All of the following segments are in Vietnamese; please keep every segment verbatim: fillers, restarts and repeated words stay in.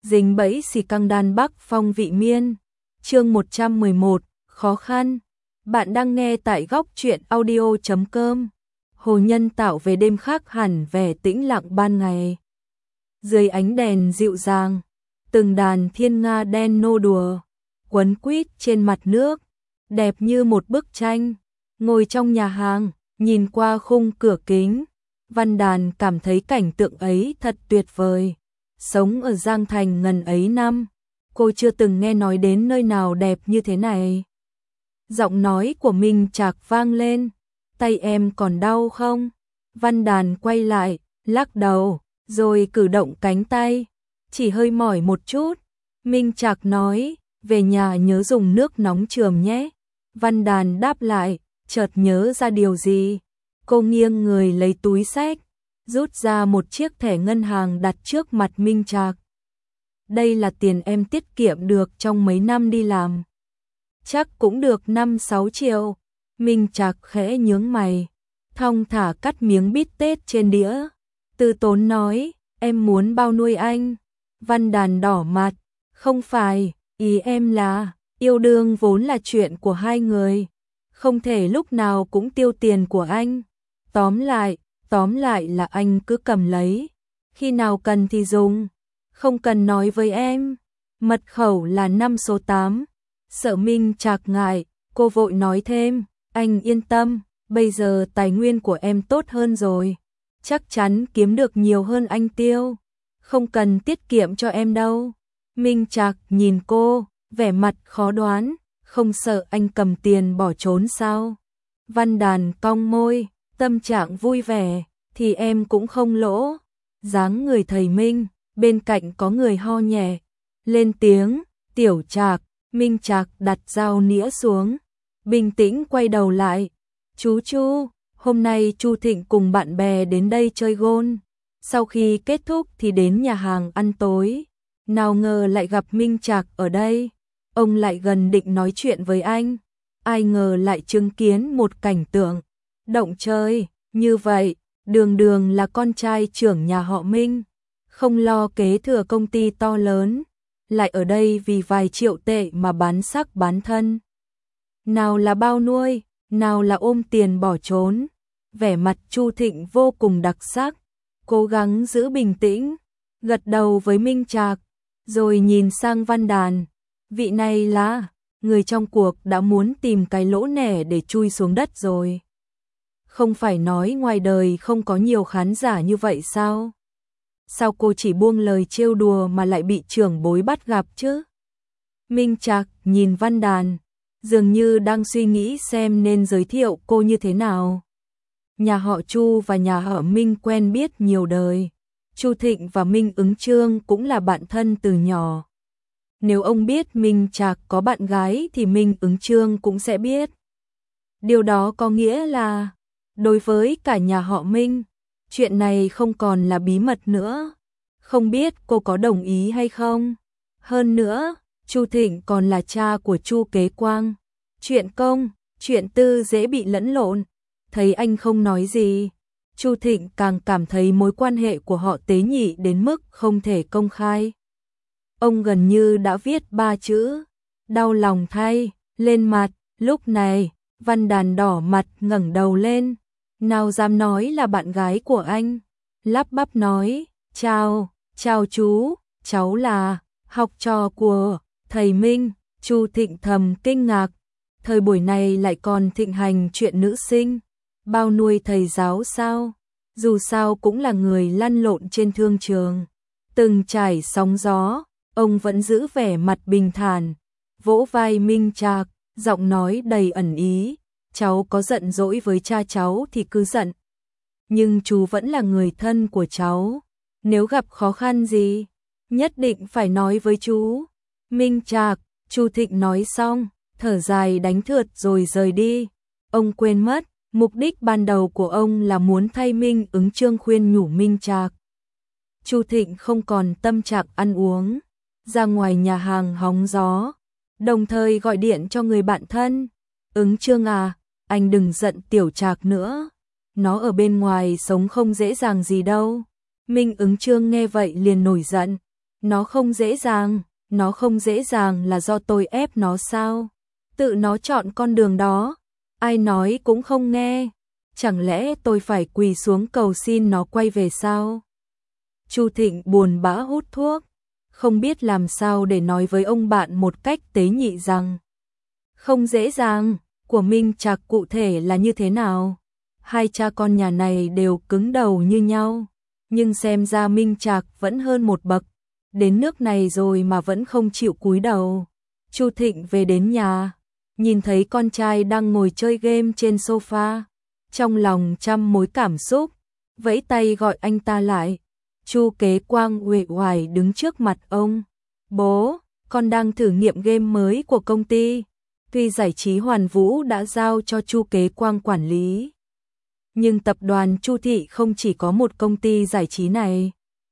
dính bẫy xì căng đan Bắc Phong vị miên. Chương một trăm mười một, khó khăn. Bạn đang nghe tại góc truyện audio chấm com. Hồ Nhân tạo về đêm khác hẳn vẻ tĩnh lặng ban ngày. Dưới ánh đèn dịu dàng, từng đàn thiên nga đen nô đùa, quấn quýt trên mặt nước, đẹp như một bức tranh. Ngồi trong nhà hàng, nhìn qua khung cửa kính, Văn Đàn cảm thấy cảnh tượng ấy thật tuyệt vời. Sống ở Giang Thành ngần ấy năm, cô chưa từng nghe nói đến nơi nào đẹp như thế này. Giọng nói của Minh Trạc vang lên, tay em còn đau không? Văn Đàn quay lại, lắc đầu, rồi cử động cánh tay, chỉ hơi mỏi một chút. Minh Trạc nói, về nhà nhớ dùng nước nóng chườm nhé. Văn Đàn đáp lại, chợt nhớ ra điều gì. Cô nghiêng người lấy túi xách, rút ra một chiếc thẻ ngân hàng đặt trước mặt Minh Trạc. Đây là tiền em tiết kiệm được trong mấy năm đi làm. Chắc cũng được năm sáu triệu. Minh Trạc khẽ nhướng mày, thong thả cắt miếng bít tết trên đĩa. Từ tốn nói, em muốn bao nuôi anh. Văn Đàn đỏ mặt, không phải, ý em là, yêu đương vốn là chuyện của hai người, không thể lúc nào cũng tiêu tiền của anh. Tóm lại, tóm lại là anh cứ cầm lấy, khi nào cần thì dùng, không cần nói với em. Mật khẩu là năm số tám. Sợ Minh Trạc ngại, cô vội nói thêm, anh yên tâm, bây giờ tài nguyên của em tốt hơn rồi, chắc chắn kiếm được nhiều hơn anh tiêu, không cần tiết kiệm cho em đâu. Minh Trạc nhìn cô, vẻ mặt khó đoán, không sợ anh cầm tiền bỏ trốn sao? Văn Đàn cong môi, tâm trạng vui vẻ, thì em cũng không lỗ. Dáng người thầy Minh, bên cạnh có người ho nhẹ, lên tiếng, Tiểu Trạc. Minh Trạc đặt dao nĩa xuống, bình tĩnh quay đầu lại. Chú Chu, hôm nay Chu Thịnh cùng bạn bè đến đây chơi gôn. Sau khi kết thúc thì đến nhà hàng ăn tối. Nào ngờ lại gặp Minh Trạc ở đây. Ông lại gần định nói chuyện với anh. Ai ngờ lại chứng kiến một cảnh tượng động trời như vậy. Đường Đường là con trai trưởng nhà họ Minh, không lo kế thừa công ty to lớn, lại ở đây vì vài triệu tệ mà bán xác bán thân. Nào là bao nuôi, nào là ôm tiền bỏ trốn. Vẻ mặt Chu Thịnh vô cùng đặc sắc, cố gắng giữ bình tĩnh, gật đầu với Minh Trạc, rồi nhìn sang Văn Đàn. Vị này là người trong cuộc đã muốn tìm cái lỗ nẻ để chui xuống đất rồi. Không phải nói ngoài đời không có nhiều khán giả như vậy sao? Sao cô chỉ buông lời trêu đùa mà lại bị trưởng bối bắt gặp chứ? Minh Trạc nhìn Văn Đàn, dường như đang suy nghĩ xem nên giới thiệu cô như thế nào. Nhà họ Chu và nhà họ Minh quen biết nhiều đời. Chu Thịnh và Minh Ứng Trương cũng là bạn thân từ nhỏ. Nếu ông biết Minh Trạc có bạn gái thì Minh Ứng Trương cũng sẽ biết. Điều đó có nghĩa là, đối với cả nhà họ Minh, chuyện này không còn là bí mật nữa. Không biết cô có đồng ý hay không? Hơn nữa, Chu Thịnh còn là cha của Chu Kế Quang. Chuyện công, chuyện tư dễ bị lẫn lộn. Thấy anh không nói gì, Chu Thịnh càng cảm thấy mối quan hệ của họ tế nhị đến mức không thể công khai. Ông gần như đã viết ba chữ, đau lòng thay, lên mặt. Lúc này, Văn Đàn đỏ mặt ngẩng đầu lên. Nào dám nói là bạn gái của anh, lắp bắp nói, chào, chào chú, cháu là học trò của thầy Minh. Chu Thịnh thầm kinh ngạc, thời buổi này lại còn thịnh hành chuyện nữ sinh, bao nuôi thầy giáo sao? Dù sao cũng là người lăn lộn trên thương trường, từng trải sóng gió, ông vẫn giữ vẻ mặt bình thản, vỗ vai Minh Trạc, giọng nói đầy ẩn ý. Cháu có giận dỗi với cha cháu thì cứ giận, nhưng chú vẫn là người thân của cháu, nếu gặp khó khăn gì, nhất định phải nói với chú. Minh Trạc, Chu Thịnh nói xong, thở dài đánh thượt rồi rời đi. Ông quên mất, mục đích ban đầu của ông là muốn thay Minh Ứng Trương khuyên nhủ Minh Trạc. Chu Thịnh không còn tâm trạng ăn uống, ra ngoài nhà hàng hóng gió, đồng thời gọi điện cho người bạn thân. Ứng Trương à, anh đừng giận Tiểu Trạc nữa, nó ở bên ngoài sống không dễ dàng gì đâu. Minh Ứng Trương nghe vậy liền nổi giận, Nó không dễ dàng, nó không dễ dàng là do tôi ép nó sao? Tự nó chọn con đường đó, ai nói cũng không nghe. Chẳng lẽ tôi phải quỳ xuống cầu xin nó quay về sao? Chu Thịnh buồn bã hút thuốc, không biết làm sao để nói với ông bạn một cách tế nhị rằng không dễ dàng, của Minh Trạc cụ thể là như thế nào? Hai cha con nhà này đều cứng đầu như nhau, nhưng xem ra Minh Trạc vẫn hơn một bậc, đến nước này rồi mà vẫn không chịu cúi đầu. Chu Thịnh về đến nhà, nhìn thấy con trai đang ngồi chơi game trên sofa, trong lòng trăm mối cảm xúc, vẫy tay gọi anh ta lại. Chu Kế Quang uể oải đứng trước mặt ông. Bố, con đang thử nghiệm game mới của công ty. Tuy giải trí Hoàn Vũ đã giao cho Chu Kế Quang quản lý, nhưng tập đoàn Chu Thị không chỉ có một công ty giải trí này,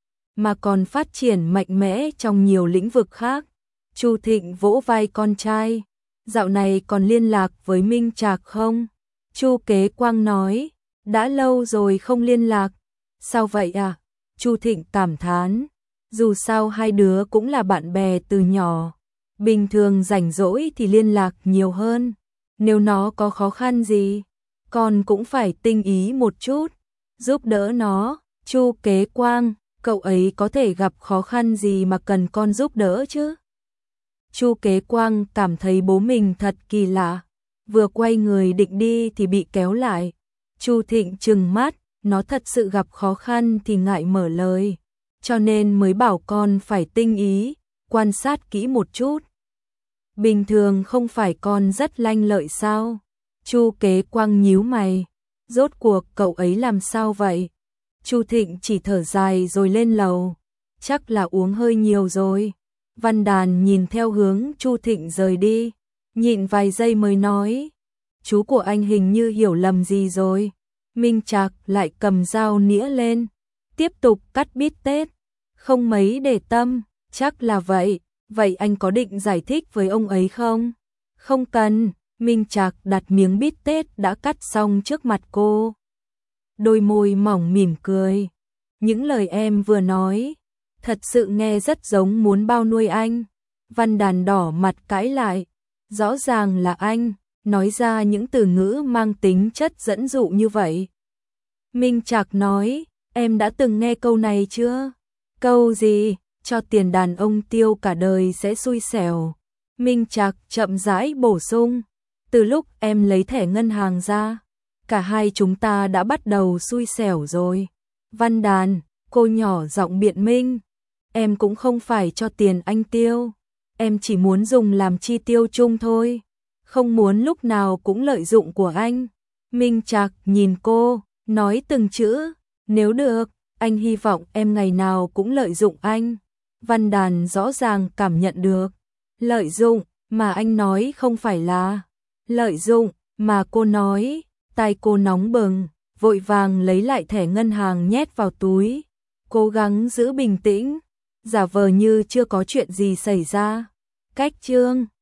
mà còn phát triển mạnh mẽ trong nhiều lĩnh vực khác. Chu Thịnh vỗ vai con trai. Dạo này còn liên lạc với Minh Trạc không? Chu Kế Quang nói, đã lâu rồi không liên lạc. Sao vậy à? Chu Thịnh cảm thán, dù sao hai đứa cũng là bạn bè từ nhỏ, bình thường rảnh rỗi thì liên lạc nhiều hơn. Nếu nó có khó khăn gì, con cũng phải tinh ý một chút, giúp đỡ nó. Chu Kế Quang, cậu ấy có thể gặp khó khăn gì mà cần con giúp đỡ chứ? Chu Kế Quang cảm thấy bố mình thật kỳ lạ, vừa quay người định đi thì bị kéo lại. Chu Thịnh trừng mắt, nó thật sự gặp khó khăn thì ngại mở lời, cho nên mới bảo con phải tinh ý, quan sát kỹ một chút. Bình thường không phải con rất lanh lợi sao? Chu Kế Quang nhíu mày, rốt cuộc cậu ấy làm sao vậy? Chu Thịnh chỉ thở dài rồi lên lầu, chắc là uống hơi nhiều rồi. Văn Đàn nhìn theo hướng Chu Thịnh rời đi, nhịn vài giây mới nói, chú của anh hình như hiểu lầm gì rồi. Minh Trạc lại cầm dao nĩa lên, tiếp tục cắt bít tết, không mấy để tâm. Chắc là vậy, vậy anh có định giải thích với ông ấy không? Không cần. Minh Trạc đặt miếng bít tết đã cắt xong trước mặt cô, đôi môi mỏng mỉm cười. Những lời em vừa nói thật sự nghe rất giống muốn bao nuôi anh. Văn Đàn đỏ mặt cãi lại, rõ ràng là anh nói ra những từ ngữ mang tính chất dẫn dụ như vậy. Minh Trạc nói, em đã từng nghe câu này chưa? Câu gì? Cho tiền đàn ông tiêu cả đời sẽ xui xẻo. Minh Trạc chậm rãi bổ sung, từ lúc em lấy thẻ ngân hàng ra, cả hai chúng ta đã bắt đầu xui xẻo rồi. Văn Đàn, cô nhỏ giọng biện minh, em cũng không phải cho tiền anh tiêu, em chỉ muốn dùng làm chi tiêu chung thôi, không muốn lúc nào cũng lợi dụng của anh. Minh Trạc nhìn cô, nói từng chữ, nếu được, anh hy vọng em ngày nào cũng lợi dụng anh. Văn Đàn rõ ràng cảm nhận được, lợi dụng mà anh nói không phải là lợi dụng mà cô nói. Tai cô nóng bừng, vội vàng lấy lại thẻ ngân hàng nhét vào túi, cố gắng giữ bình tĩnh, giả vờ như chưa có chuyện gì xảy ra. Cách chương